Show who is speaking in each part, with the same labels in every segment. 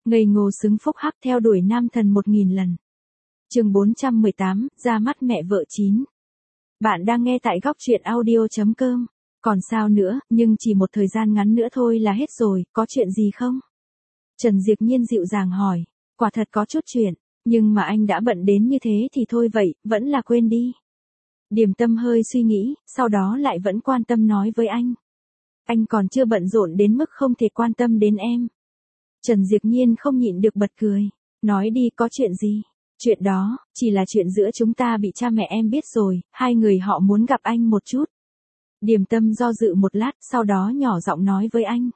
Speaker 1: Ngây ngô xứng phúc hắc theo đuổi nam thần 1000 lần. Chương 418, ra mắt mẹ vợ 9. Bạn đang nghe tại góc truyện audio.com. Còn sao nữa, nhưng chỉ một thời gian ngắn nữa thôi là hết rồi, có chuyện gì không? Trần Diệp Nhiên dịu dàng hỏi. Quả thật có chút chuyện, nhưng mà anh đã bận đến như thế thì thôi vậy, vẫn là quên đi. Điềm Tâm hơi suy nghĩ, sau đó lại vẫn quan tâm nói với anh. Anh còn chưa bận rộn đến mức không thể quan tâm đến em. Trần Diệp Nhiên không nhịn được bật cười. Nói đi, có chuyện gì? Chuyện đó, chỉ là chuyện giữa chúng ta bị cha mẹ em biết rồi, hai người họ muốn gặp anh một chút. Điềm Tâm do dự một lát, sau đó nhỏ giọng nói với anh.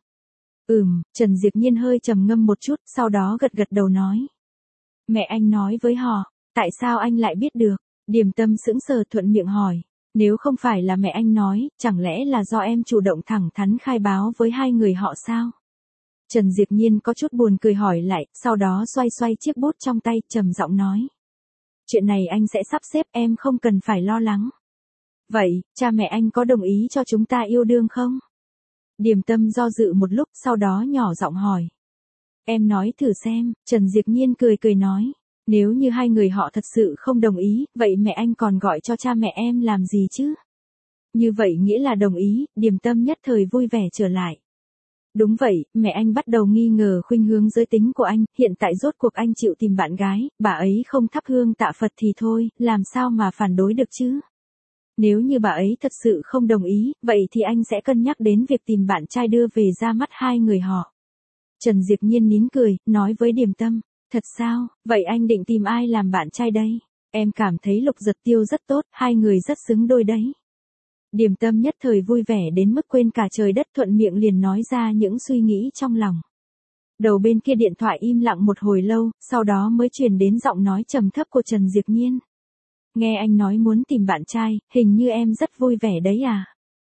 Speaker 1: Trần Diệp Nhiên hơi trầm ngâm một chút, sau đó gật gật đầu nói. Mẹ anh nói với họ, tại sao anh lại biết được? Điềm Tâm sững sờ thuận miệng hỏi. Nếu không phải là mẹ anh nói, chẳng lẽ là do em chủ động thẳng thắn khai báo với hai người họ sao? Trần Diệp Nhiên có chút buồn cười hỏi lại, sau đó xoay xoay chiếc bút trong tay, trầm giọng nói. Chuyện này anh sẽ sắp xếp, em không cần phải lo lắng. Vậy, cha mẹ anh có đồng ý cho chúng ta yêu đương không? Điềm Tâm do dự một lúc, sau đó nhỏ giọng hỏi. Em nói thử xem, Trần Diệp Nhiên cười cười nói. Nếu như hai người họ thật sự không đồng ý, vậy mẹ anh còn gọi cho cha mẹ em làm gì chứ? Như vậy nghĩa là đồng ý, Điềm Tâm nhất thời vui vẻ trở lại. Đúng vậy, mẹ anh bắt đầu nghi ngờ khuynh hướng giới tính của anh, hiện tại rốt cuộc anh chịu tìm bạn gái, bà ấy không thắp hương tạ Phật thì thôi, làm sao mà phản đối được chứ? Nếu như bà ấy thật sự không đồng ý, vậy thì anh sẽ cân nhắc đến việc tìm bạn trai đưa về ra mắt hai người họ. Trần Diệp Nhiên nín cười, nói với Điềm Tâm, thật sao, vậy anh định tìm ai làm bạn trai đây? Em cảm thấy Lục Giật Tiêu rất tốt, hai người rất xứng đôi đấy. Điềm Tâm nhất thời vui vẻ đến mức quên cả trời đất, thuận miệng liền nói ra những suy nghĩ trong lòng. Đầu bên kia điện thoại im lặng một hồi lâu, sau đó mới truyền đến giọng nói trầm thấp của Trần Diệp Nhiên. Nghe anh nói muốn tìm bạn trai, hình như em rất vui vẻ đấy à?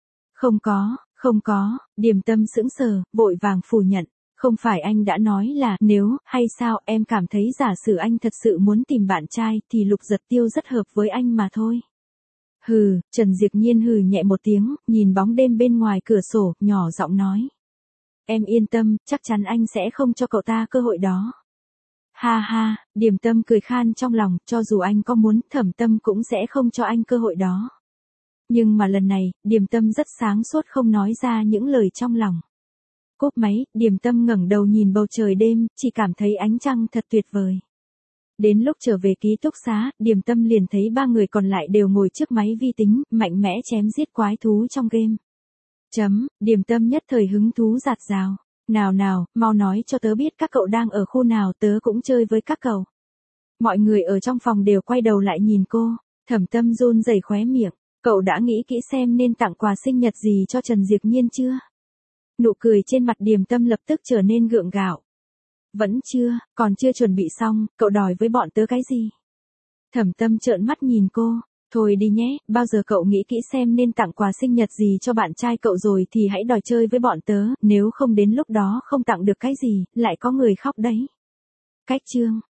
Speaker 1: Không có, Điềm Tâm sững sờ, vội vàng phủ nhận. Không phải anh đã nói là nếu, hay sao, em cảm thấy giả sử anh thật sự muốn tìm bạn trai thì Lục Giật Tiêu rất hợp với anh mà thôi. Hừ, Trần Diệp Nhiên hừ nhẹ một tiếng, nhìn bóng đêm bên ngoài cửa sổ, nhỏ giọng nói. Em yên tâm, chắc chắn anh sẽ không cho cậu ta cơ hội đó. Ha ha, Điềm Tâm cười khan trong lòng, cho dù anh có muốn, Thẩm Tâm cũng sẽ không cho anh cơ hội đó. Nhưng mà lần này, Điềm Tâm rất sáng suốt không nói ra những lời trong lòng. Cúp máy, Điềm Tâm ngẩng đầu nhìn bầu trời đêm, chỉ cảm thấy ánh trăng thật tuyệt vời. Đến lúc trở về ký túc xá, Điềm Tâm liền thấy ba người còn lại đều ngồi trước máy vi tính, mạnh mẽ chém giết quái thú trong game. Điềm Tâm nhất thời hứng thú rạt rào. Nào, mau nói cho tớ biết các cậu đang ở khu nào, tớ cũng chơi với các cậu. Mọi người ở trong phòng đều quay đầu lại nhìn cô. Thẩm Tâm run rẩy khóe miệng. Cậu đã nghĩ kỹ xem nên tặng quà sinh nhật gì cho Trần Diệp Nhiên chưa? Nụ cười trên mặt Điềm Tâm lập tức trở nên gượng gạo. Vẫn chưa, còn chưa chuẩn bị xong, cậu đòi với bọn tớ cái gì? Thẩm Tâm trợn mắt nhìn cô. Thôi đi nhé, bao giờ cậu nghĩ kỹ xem nên tặng quà sinh nhật gì cho bạn trai cậu rồi thì hãy đòi chơi với bọn tớ, nếu không đến lúc đó không tặng được cái gì, lại có người khóc đấy. Cách chương,